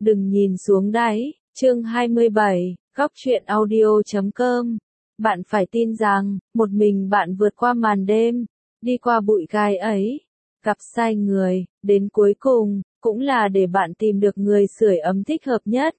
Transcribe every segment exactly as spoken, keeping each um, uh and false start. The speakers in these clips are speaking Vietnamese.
Đừng nhìn xuống đáy, chương hai mươi bảy, góc truyện audio chấm com. Bạn phải tin rằng, một mình bạn vượt qua màn đêm, đi qua bụi gai ấy, gặp sai người, đến cuối cùng, cũng là để bạn tìm được người sưởi ấm thích hợp nhất.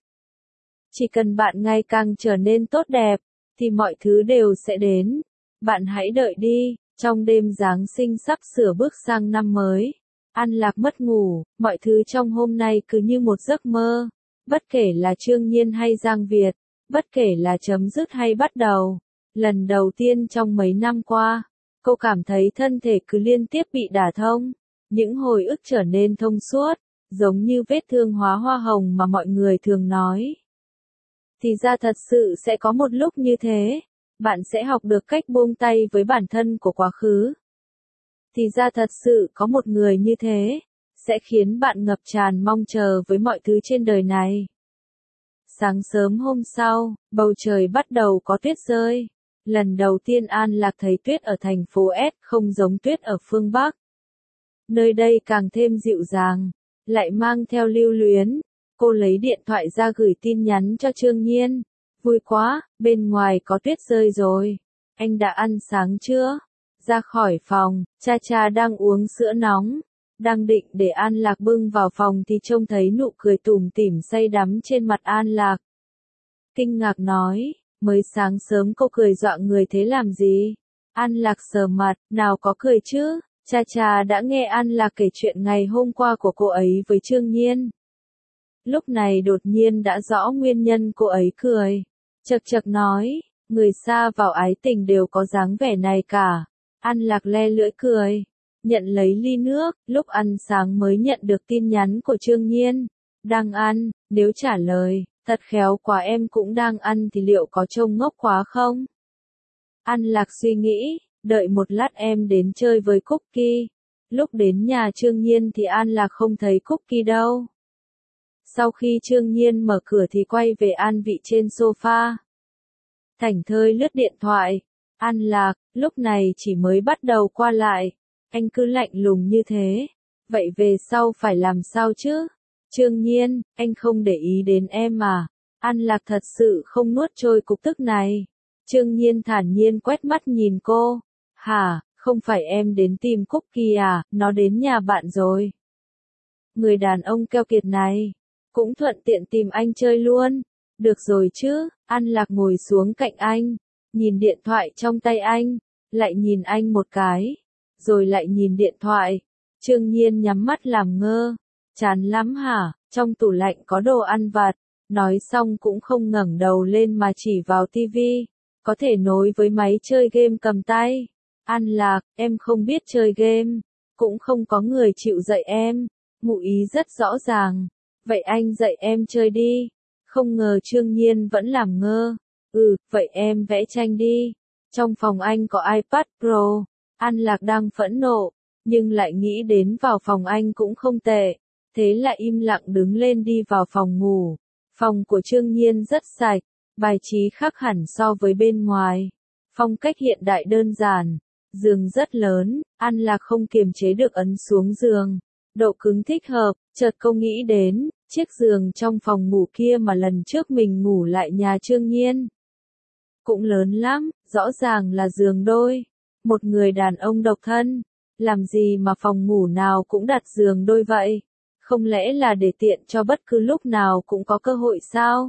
Chỉ cần bạn ngày càng trở nên tốt đẹp, thì mọi thứ đều sẽ đến. Bạn hãy đợi đi, trong đêm Giáng sinh sắp sửa bước sang năm mới. An Lạc mất ngủ, mọi thứ trong hôm nay cứ như một giấc mơ. Bất kể là Trương Nhiên hay Giang Việt, bất kể là chấm dứt hay bắt đầu. Lần đầu tiên trong mấy năm qua, cô cảm thấy thân thể cứ liên tiếp bị đả thông. Những hồi ức trở nên thông suốt, giống như vết thương hóa hoa hồng mà mọi người thường nói. Thì ra thật sự sẽ có một lúc như thế, bạn sẽ học được cách buông tay với bản thân của quá khứ. Thì ra thật sự có một người như thế, sẽ khiến bạn ngập tràn mong chờ với mọi thứ trên đời này. Sáng sớm hôm sau, bầu trời bắt đầu có tuyết rơi. Lần đầu tiên An Lạc thấy tuyết ở thành phố S không giống tuyết ở phương Bắc. Nơi đây càng thêm dịu dàng, lại mang theo lưu luyến. Cô lấy điện thoại ra gửi tin nhắn cho Trương Nhiên. Vui quá, bên ngoài có tuyết rơi rồi. Anh đã ăn sáng chưa? Ra khỏi phòng, cha cha đang uống sữa nóng. Đang định để An Lạc bưng vào phòng thì trông thấy nụ cười tủm tỉm say đắm trên mặt An Lạc. Kinh ngạc nói, mới sáng sớm cô cười dọa người thế làm gì? An Lạc sờ mặt, nào có cười chứ? Cha cha đã nghe An Lạc kể chuyện ngày hôm qua của cô ấy với Trương Nhiên. Lúc này đột nhiên đã rõ nguyên nhân cô ấy cười. Chật chật nói, người xa vào ái tình đều có dáng vẻ này cả. An Lạc le lưỡi cười, nhận lấy ly nước, lúc ăn sáng mới nhận được tin nhắn của Trương Nhiên. Đang ăn, nếu trả lời, thật khéo quá em cũng đang ăn thì liệu có trông ngốc quá không? An Lạc suy nghĩ, đợi một lát em đến chơi với Cookie. Lúc đến nhà Trương Nhiên thì An Lạc không thấy Cookie đâu. Sau khi Trương Nhiên mở cửa thì quay về an vị trên sofa. Thảnh thơi lướt điện thoại. An Lạc, lúc này chỉ mới bắt đầu qua lại. Anh cứ lạnh lùng như thế. Vậy về sau phải làm sao chứ? Trương Nhiên, anh không để ý đến em mà. An Lạc thật sự không nuốt trôi cục tức này. Trương Nhiên thản nhiên quét mắt nhìn cô. Hả, không phải em đến tìm Cookie à, nó đến nhà bạn rồi. Người đàn ông keo kiệt này, cũng thuận tiện tìm anh chơi luôn. Được rồi chứ, An Lạc ngồi xuống cạnh anh, nhìn điện thoại trong tay anh, lại nhìn anh một cái, rồi lại nhìn điện thoại. Trương Nhiên nhắm mắt làm ngơ. Chán lắm hả, trong tủ lạnh có đồ ăn vặt. Nói xong cũng không ngẩng đầu lên mà chỉ vào tivi. Có thể nối với máy chơi game cầm tay. An Lạc, em không biết chơi game. Cũng không có người chịu dạy em. Ngụ ý rất rõ ràng. Vậy anh dạy em chơi đi. Không ngờ Trương Nhiên vẫn làm ngơ. Ừ, vậy em vẽ tranh đi. Trong phòng anh có iPad Pro. An Lạc đang phẫn nộ, nhưng lại nghĩ đến vào phòng anh cũng không tệ. Thế lại im lặng đứng lên đi vào phòng ngủ. Phòng của Trương Nhiên rất sạch, bài trí khác hẳn so với bên ngoài. Phong cách hiện đại đơn giản, giường rất lớn, An Lạc không kiềm chế được ấn xuống giường. Độ cứng thích hợp, chợt cô nghĩ đến, chiếc giường trong phòng ngủ kia mà lần trước mình ngủ lại nhà Trương Nhiên. Cũng lớn lắm, rõ ràng là giường đôi. Một người đàn ông độc thân, làm gì mà phòng ngủ nào cũng đặt giường đôi vậy? Không lẽ là để tiện cho bất cứ lúc nào cũng có cơ hội sao?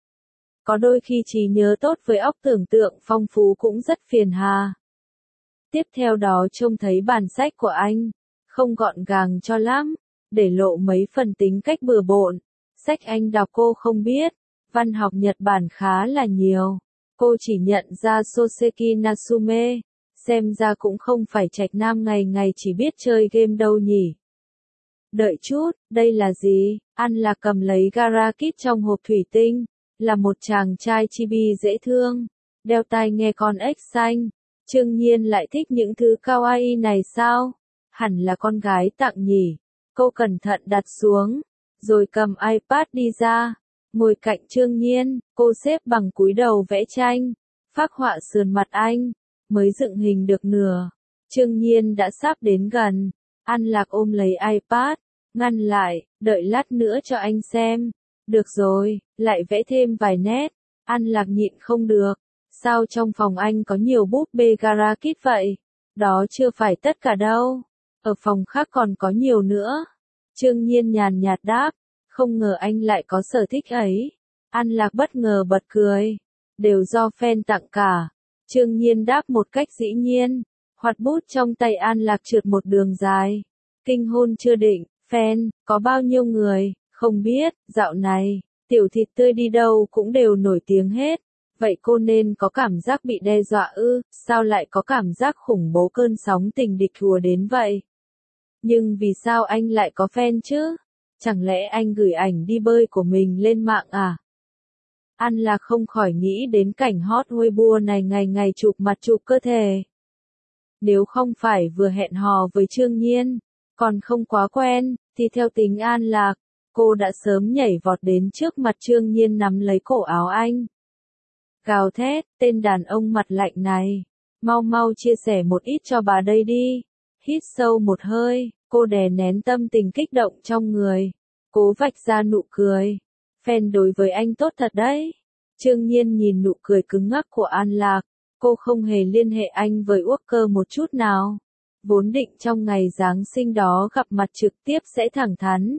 Có đôi khi trí nhớ tốt với óc tưởng tượng phong phú cũng rất phiền hà. Tiếp theo đó trông thấy bản sách của anh, không gọn gàng cho lắm, để lộ mấy phần tính cách bừa bộn. Sách anh đọc cô không biết, văn học Nhật Bản khá là nhiều. Cô chỉ nhận ra Soseki Natsume, xem ra cũng không phải trạch nam ngày ngày chỉ biết chơi game đâu nhỉ. Đợi chút, đây là gì? An Lạc cầm lấy gara kit trong hộp thủy tinh, là một chàng trai chibi dễ thương, đeo tai nghe con ếch xanh. Trương Nhiên lại thích những thứ kawaii này sao? Hẳn là con gái tặng nhỉ. Cô cẩn thận đặt xuống, rồi cầm iPad đi ra, ngồi cạnh Trương Nhiên, cô xếp bằng cúi đầu vẽ tranh, phác họa sườn mặt anh, mới dựng hình được nửa. Trương Nhiên đã sắp đến gần. An Lạc ôm lấy iPad, ngăn lại, đợi lát nữa cho anh xem. Được rồi, lại vẽ thêm vài nét. An Lạc nhịn không được. Sao trong phòng anh có nhiều búp bê Garakit vậy? Đó chưa phải tất cả đâu. Ở phòng khác còn có nhiều nữa. Trương Nhiên nhàn nhạt đáp. Không ngờ anh lại có sở thích ấy. An Lạc bất ngờ bật cười. Đều do fan tặng cả. Trương Nhiên đáp một cách dĩ nhiên. Hoạt bút trong tay An Lạc trượt một đường dài. Kinh hôn chưa định, fan, có bao nhiêu người, không biết, dạo này, tiểu thịt tươi đi đâu cũng đều nổi tiếng hết. Vậy cô nên có cảm giác bị đe dọa ư, sao lại có cảm giác khủng bố cơn sóng tình địch hùa đến vậy? Nhưng vì sao anh lại có fan chứ? Chẳng lẽ anh gửi ảnh đi bơi của mình lên mạng à? An Lạc không khỏi nghĩ đến cảnh hot Weibo này ngày ngày chụp mặt chụp cơ thể. Nếu không phải vừa hẹn hò với Trương Nhiên, còn không quá quen, thì theo tính An Lạc, cô đã sớm nhảy vọt đến trước mặt Trương Nhiên nắm lấy cổ áo anh. Gào thét, tên đàn ông mặt lạnh này, mau mau chia sẻ một ít cho bà đây đi. Hít sâu một hơi, cô đè nén tâm tình kích động trong người, cố vạch ra nụ cười. Fan đối với anh tốt thật đấy. Trương Nhiên nhìn nụ cười cứng ngắc của An Lạc, cô không hề liên hệ anh với Walker một chút nào. Vốn định trong ngày Giáng sinh đó gặp mặt trực tiếp sẽ thẳng thắn.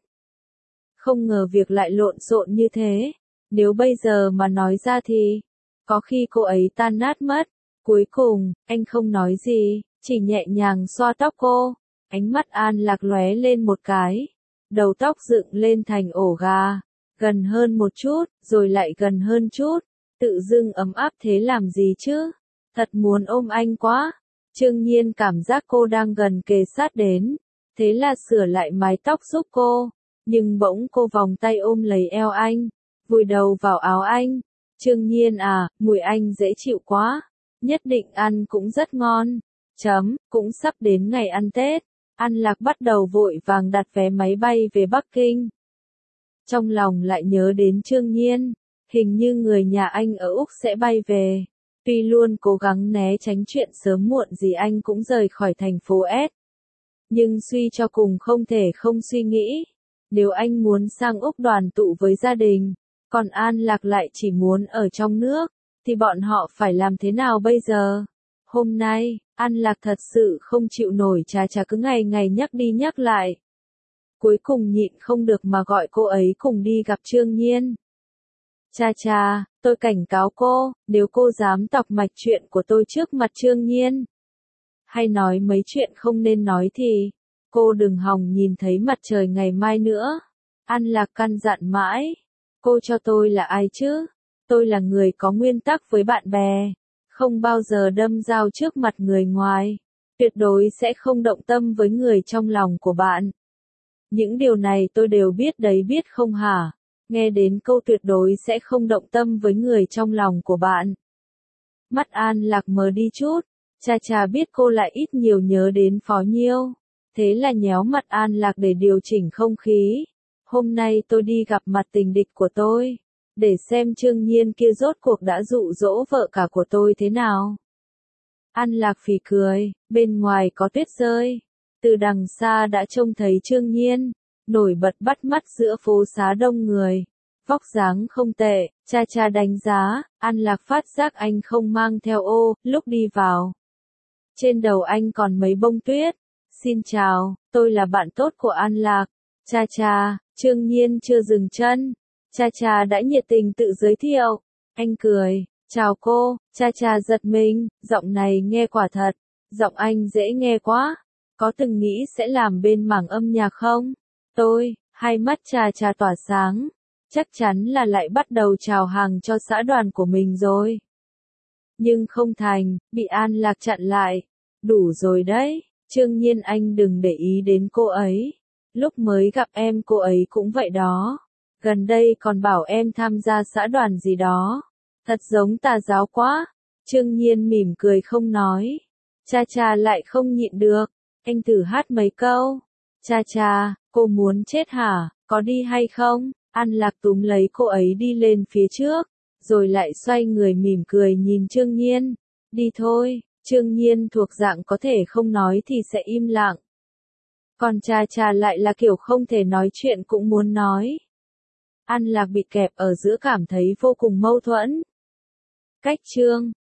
Không ngờ việc lại lộn xộn như thế. Nếu bây giờ mà nói ra thì, có khi cô ấy tan nát mất. Cuối cùng, anh không nói gì, chỉ nhẹ nhàng xoa tóc cô. Ánh mắt An Lạc lóe lên một cái. Đầu tóc dựng lên thành ổ gà. Gần hơn một chút, rồi lại gần hơn chút. Tự dưng ấm áp thế làm gì chứ? Thật muốn ôm anh quá. Trương Nhiên cảm giác cô đang gần kề sát đến. Thế là sửa lại mái tóc giúp cô. Nhưng bỗng cô vòng tay ôm lấy eo anh. Vùi đầu vào áo anh. Trương Nhiên à, mùi anh dễ chịu quá. Nhất định ăn cũng rất ngon. Chấm, cũng sắp đến ngày ăn Tết. An Lạc bắt đầu vội vàng đặt vé máy bay về Bắc Kinh. Trong lòng lại nhớ đến Trương Nhiên. Hình như người nhà anh ở Úc sẽ bay về. Tuy luôn cố gắng né tránh chuyện sớm muộn gì anh cũng rời khỏi thành phố S. Nhưng suy cho cùng không thể không suy nghĩ. Nếu anh muốn sang Úc đoàn tụ với gia đình, còn An Lạc lại chỉ muốn ở trong nước, thì bọn họ phải làm thế nào bây giờ? Hôm nay, An Lạc thật sự không chịu nổi Trà Trà cứ ngày ngày nhắc đi nhắc lại. Cuối cùng nhịn không được mà gọi cô ấy cùng đi gặp Trương Nhiên. Cha cha, tôi cảnh cáo cô, nếu cô dám tọc mạch chuyện của tôi trước mặt Trương Nhiên, hay nói mấy chuyện không nên nói thì, cô đừng hòng nhìn thấy mặt trời ngày mai nữa. An Lạc căn dặn mãi, cô cho tôi là ai chứ? Tôi là người có nguyên tắc với bạn bè, không bao giờ đâm dao trước mặt người ngoài, tuyệt đối sẽ không động tâm với người trong lòng của bạn. Những điều này tôi đều biết đấy biết không hả? Nghe đến câu tuyệt đối sẽ không động tâm với người trong lòng của bạn. Mắt An Lạc mờ đi chút, Cha Cha biết cô lại ít nhiều nhớ đến Phó Nhiêu. Thế là nhéo mặt An Lạc để điều chỉnh không khí. Hôm nay tôi đi gặp mặt tình địch của tôi, để xem Trương Nhiên kia rốt cuộc đã dụ dỗ vợ cả của tôi thế nào. An Lạc phì cười, bên ngoài có tuyết rơi. Từ đằng xa đã trông thấy Trương Nhiên, nổi bật bắt mắt giữa phố xá đông người. Vóc dáng không tệ, Cha Cha đánh giá, An Lạc phát giác anh không mang theo ô, lúc đi vào. Trên đầu anh còn mấy bông tuyết. Xin chào, tôi là bạn tốt của An Lạc. Cha Cha, Trương Nhiên chưa dừng chân. Cha Cha đã nhiệt tình tự giới thiệu. Anh cười, chào cô, Cha Cha giật mình, giọng này nghe quả thật. Giọng anh dễ nghe quá. Có từng nghĩ sẽ làm bên mảng âm nhạc không? Tôi, hai mắt Cha Cha tỏa sáng. Chắc chắn là lại bắt đầu chào hàng cho xã đoàn của mình rồi. Nhưng không thành, bị An Lạc chặn lại. Đủ rồi đấy, Trương Nhiên anh đừng để ý đến cô ấy. Lúc mới gặp em cô ấy cũng vậy đó. Gần đây còn bảo em tham gia xã đoàn gì đó. Thật giống tà giáo quá. Trương Nhiên mỉm cười không nói. Cha Cha lại không nhịn được. Anh thử hát mấy câu. Cha Cha, cô muốn chết hả, có đi hay không? An Lạc túm lấy cô ấy đi lên phía trước, rồi lại xoay người mỉm cười nhìn Trương Nhiên. Đi thôi, Trương Nhiên thuộc dạng có thể không nói thì sẽ im lặng. Còn Cha Cha lại là kiểu không thể nói chuyện cũng muốn nói. An Lạc bị kẹp ở giữa cảm thấy vô cùng mâu thuẫn. Cách chương